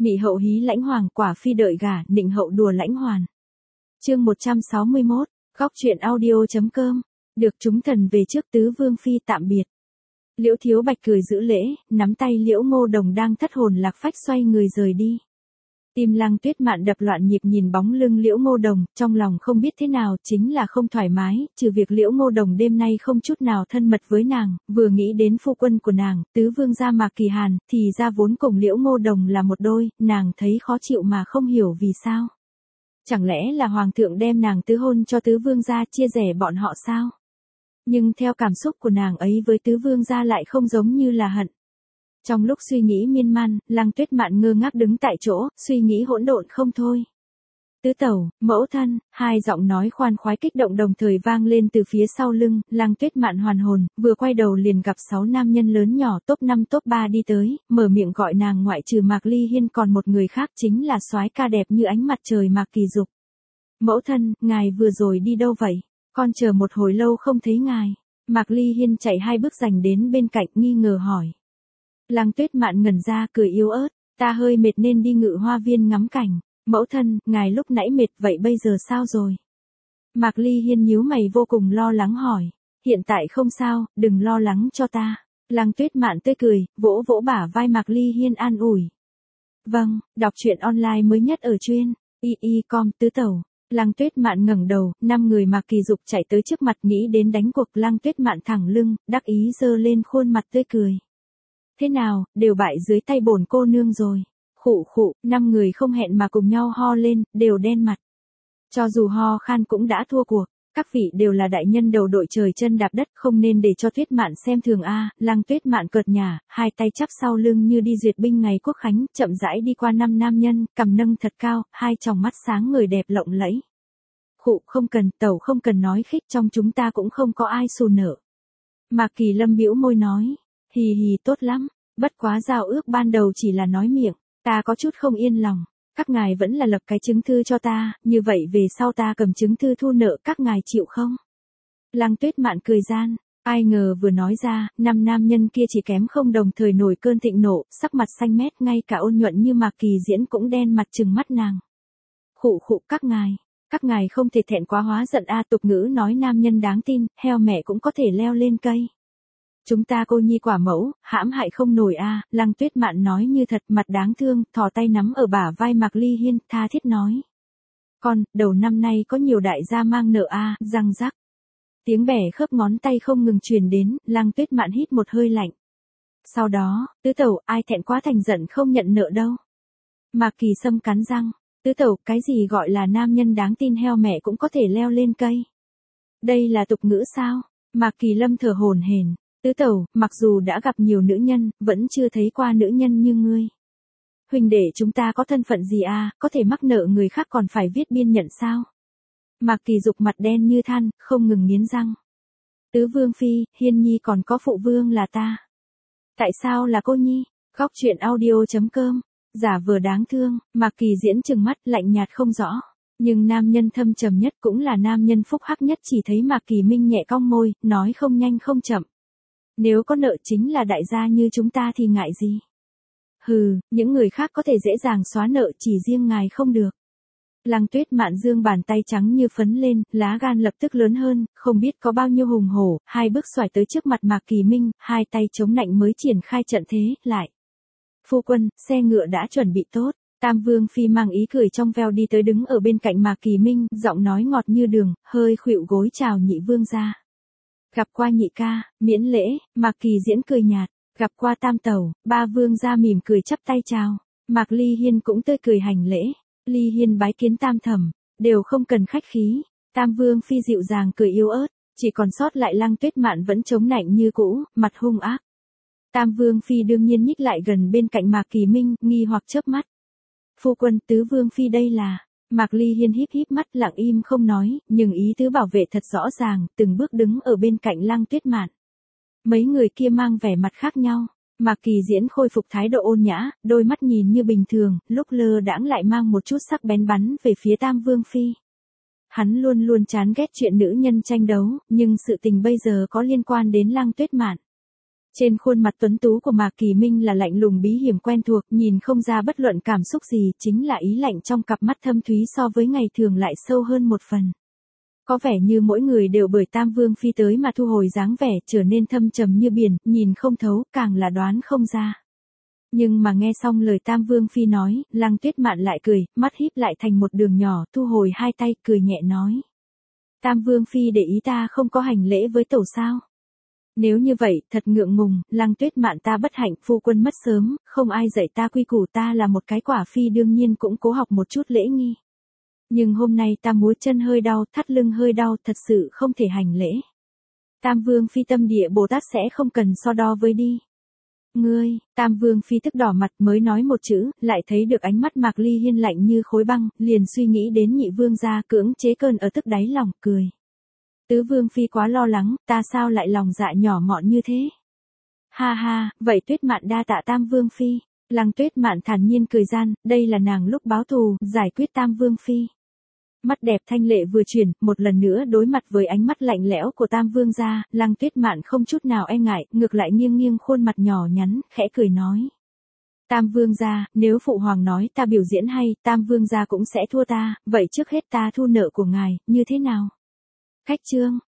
Mị hậu hí lãnh hoàng, quả phi đợi gả, nịnh hậu đùa lãnh hoàn. Chương 161, góc truyện audio.com. Được chúng thần về trước tứ vương phi tạm biệt. Liễu Thiếu Bạch cười giữ lễ, nắm tay Liễu Ngô Đồng đang thất hồn lạc phách xoay người rời đi. Tim Lăng Tuyết Mạn đập loạn nhịp nhìn bóng lưng Liễu Ngô Đồng, trong lòng không biết thế nào, chính là không thoải mái, trừ việc Liễu Ngô Đồng đêm nay không chút nào thân mật với nàng, vừa nghĩ đến phu quân của nàng, tứ vương gia Mạc Kỳ Hàn, thì ra vốn cùng Liễu Ngô Đồng là một đôi, nàng thấy khó chịu mà không hiểu vì sao. Chẳng lẽ là hoàng thượng đem nàng tứ hôn cho tứ vương gia chia rẽ bọn họ sao? Nhưng theo cảm xúc của nàng ấy với tứ vương gia lại không giống như là hận. Trong lúc suy nghĩ miên man, Lăng Tuyết Mạn ngơ ngác đứng tại chỗ, suy nghĩ hỗn độn không thôi. Tứ tẩu, mẫu thân, hai giọng nói khoan khoái kích động đồng thời vang lên từ phía sau lưng, Lăng Tuyết Mạn hoàn hồn, vừa quay đầu liền gặp 6 nam nhân lớn nhỏ top 5 top 3 đi tới, mở miệng gọi nàng ngoại trừ Mạc Ly Hiên còn một người khác chính là soái ca đẹp như ánh mặt trời Mạc Kỳ Dục. Mẫu thân, ngài vừa rồi đi đâu vậy? Con chờ một hồi lâu không thấy ngài. Mạc Ly Hiên chạy 2 bước giành đến bên cạnh nghi ngờ hỏi. Lăng Tuyết Mạn ngẩn ra cười yếu ớt, ta hơi mệt nên đi Ngự Hoa Viên ngắm cảnh. Mẫu thân, ngài lúc nãy mệt vậy bây giờ sao rồi? Mạc Ly Hiên nhíu mày vô cùng lo lắng hỏi. Hiện tại không sao, đừng lo lắng cho ta. Lăng Tuyết Mạn tươi cười, vỗ vỗ bả vai Mạc Ly Hiên an ủi. Vâng, đọc truyện online mới nhất ở chuyên y.com tứ tẩu. Lăng Tuyết Mạn ngẩng đầu, 5 người Mạc Kỳ Dục chạy tới trước mặt nghĩ đến đánh cuộc. Lăng Tuyết Mạn thẳng lưng, đắc ý giơ lên khuôn mặt tươi cười. Thế nào, đều bại dưới tay bổn cô nương rồi. Khụ khụ, 5 người không hẹn mà cùng nhau ho lên, đều đen mặt. Cho dù ho khan cũng đã thua cuộc, các vị đều là đại nhân đầu đội trời chân đạp đất, không nên để cho Tuyết Mạn xem thường a. Lăng Tuyết Mạn cợt nhả, hai tay chắp sau lưng như đi duyệt binh ngày quốc khánh, chậm rãi đi qua 5 nam nhân, cằm nâng thật cao, hai tròng mắt sáng người đẹp lộng lẫy. Khụ, không cần, tẩu không cần nói khích, trong chúng ta cũng không có ai xù nợ. Mạc Kỳ Lâm bĩu môi nói, hì hì tốt lắm, bất quá giao ước ban đầu chỉ là nói miệng. Ta có chút không yên lòng, các ngài vẫn là lập cái chứng thư cho ta, như vậy về sau ta cầm chứng thư thu nợ các ngài chịu không? Lăng Tuyết Mạn cười gian, ai ngờ vừa nói ra, 5 nam nhân kia chỉ kém không đồng thời nổi cơn thịnh nộ, sắc mặt xanh mét, ngay cả ôn nhuận như Mạc Kỳ Diễn cũng đen mặt trừng mắt nàng. Khụ khụ, các ngài không thể thẹn quá hóa giận a. Tục ngữ nói nam nhân đáng tin, heo mẹ cũng có thể leo lên cây. Chúng ta cô nhi quả mẫu, hãm hại không nổi a. Lăng Tuyết Mạn nói như thật, mặt đáng thương, thò tay nắm ở bả vai Mạc Ly Hiên, tha thiết nói. Con, đầu năm nay có nhiều đại gia mang nợ a. Răng rắc. Tiếng bẻ khớp ngón tay không ngừng truyền đến, Lăng Tuyết Mạn hít một hơi lạnh. Sau đó, tứ tẩu, ai thẹn quá thành giận không nhận nợ đâu. Mạc Kỳ Sâm cắn răng, tứ tẩu, cái gì gọi là nam nhân đáng tin heo mẹ cũng có thể leo lên cây. Đây là tục ngữ sao? Mạc Kỳ Lâm thở hổn hển. Tứ tẩu, mặc dù đã gặp nhiều nữ nhân, vẫn chưa thấy qua nữ nhân như ngươi. Huỳnh đệ chúng ta có thân phận gì a, có thể mắc nợ người khác còn phải viết biên nhận sao? Mạc Kỳ Dục mặt đen như than, không ngừng nghiến răng. Tứ vương phi, Hiên nhi còn có phụ vương là ta. Tại sao là cô nhi? Góc truyện audio.com. Giả vờ đáng thương, Mạc Kỳ Diễn trừng mắt lạnh nhạt không rõ. Nhưng nam nhân thâm trầm nhất cũng là nam nhân phúc hắc nhất chỉ thấy Mạc Kỳ Minh nhẹ cong môi, nói không nhanh không chậm. Nếu có nợ chính là đại gia như chúng ta thì ngại gì? Hừ, những người khác có thể dễ dàng xóa nợ chỉ riêng ngài không được. Lăng Tuyết Mạn giương bàn tay trắng như phấn lên, lá gan lập tức lớn hơn, không biết có bao nhiêu hùng hổ, 2 bước xoài tới trước mặt Mạc Kỳ Minh, 2 tay chống nạnh mới triển khai trận thế, lại. Phu quân, xe ngựa đã chuẩn bị tốt. Tam Vương Phi mang ý cười trong veo đi tới đứng ở bên cạnh Mạc Kỳ Minh, giọng nói ngọt như đường, hơi khuỵu gối chào nhị vương gia. Gặp qua nhị ca, miễn lễ. Mạc Kỳ Diễn cười nhạt. Gặp qua tam tẩu, ba vương gia mỉm cười chắp tay chào. Mạc Ly Hiên cũng tươi cười hành lễ. Ly Hiên bái kiến tam thẩm, đều không cần khách khí. Tam Vương Phi dịu dàng cười yếu ớt, chỉ còn sót lại Lăng Tuyết Mạn vẫn chống nạnh như cũ, mặt hung ác. Tam Vương Phi đương nhiên nhích lại gần bên cạnh Mạc Kỳ Minh, nghi hoặc chớp mắt. Phu quân, tứ Vương Phi đây là. Mạc Ly Hiên híp híp mắt lặng im không nói, nhưng ý tứ bảo vệ thật rõ ràng, từng bước đứng ở bên cạnh Lăng Tuyết Mạn. Mấy người kia mang vẻ mặt khác nhau. Mạc Kỳ Diễn khôi phục thái độ ôn nhã, đôi mắt nhìn như bình thường, lúc lơ đãng lại mang một chút sắc bén bắn về phía Tam Vương Phi. Hắn luôn luôn chán ghét chuyện nữ nhân tranh đấu, nhưng sự tình bây giờ có liên quan đến Lăng Tuyết Mạn. Trên khuôn mặt tuấn tú của Mạc Kỳ Minh là lạnh lùng bí hiểm quen thuộc, nhìn không ra bất luận cảm xúc gì, chính là ý lạnh trong cặp mắt thâm thúy so với ngày thường lại sâu hơn một phần. Có vẻ như mỗi người đều bởi Tam Vương Phi tới mà thu hồi dáng vẻ, trở nên thâm trầm như biển, nhìn không thấu, càng là đoán không ra. Nhưng mà nghe xong lời Tam Vương Phi nói, Lăng Tuyết Mạn lại cười, mắt híp lại thành một đường nhỏ, thu hồi hai tay, cười nhẹ nói. Tam Vương Phi để ý ta không có hành lễ với tổ sao? Nếu như vậy, thật ngượng ngùng, Lăng Tuyết Mạn ta bất hạnh, phu quân mất sớm, không ai dạy ta quy củ, ta là một cái quả phi đương nhiên cũng cố học một chút lễ nghi. Nhưng hôm nay ta múa chân hơi đau, thắt lưng hơi đau, thật sự không thể hành lễ. Tam Vương Phi tâm địa Bồ Tát sẽ không cần so đo với đi. Ngươi, Tam Vương Phi tức đỏ mặt mới nói một chữ, lại thấy được ánh mắt Mạc Ly Hiên lạnh như khối băng, liền suy nghĩ đến nhị vương gia cưỡng chế cơn ở tức đáy lòng, cười. Tứ Vương Phi quá lo lắng, ta sao lại lòng dạ nhỏ mọn như thế? Ha ha, vậy Tuyết Mạn đa tạ Tam Vương Phi. Lăng Tuyết Mạn thản nhiên cười gian, đây là nàng lúc báo thù, giải quyết Tam Vương Phi. Mắt đẹp thanh lệ vừa chuyển, một lần nữa đối mặt với ánh mắt lạnh lẽo của Tam Vương gia, Lăng Tuyết Mạn không chút nào e ngại, ngược lại nghiêng nghiêng khuôn mặt nhỏ nhắn, khẽ cười nói. Tam Vương gia, nếu Phụ Hoàng nói ta biểu diễn hay, Tam Vương gia cũng sẽ thua ta, vậy trước hết ta thu nợ của ngài, như thế nào? Khách trương,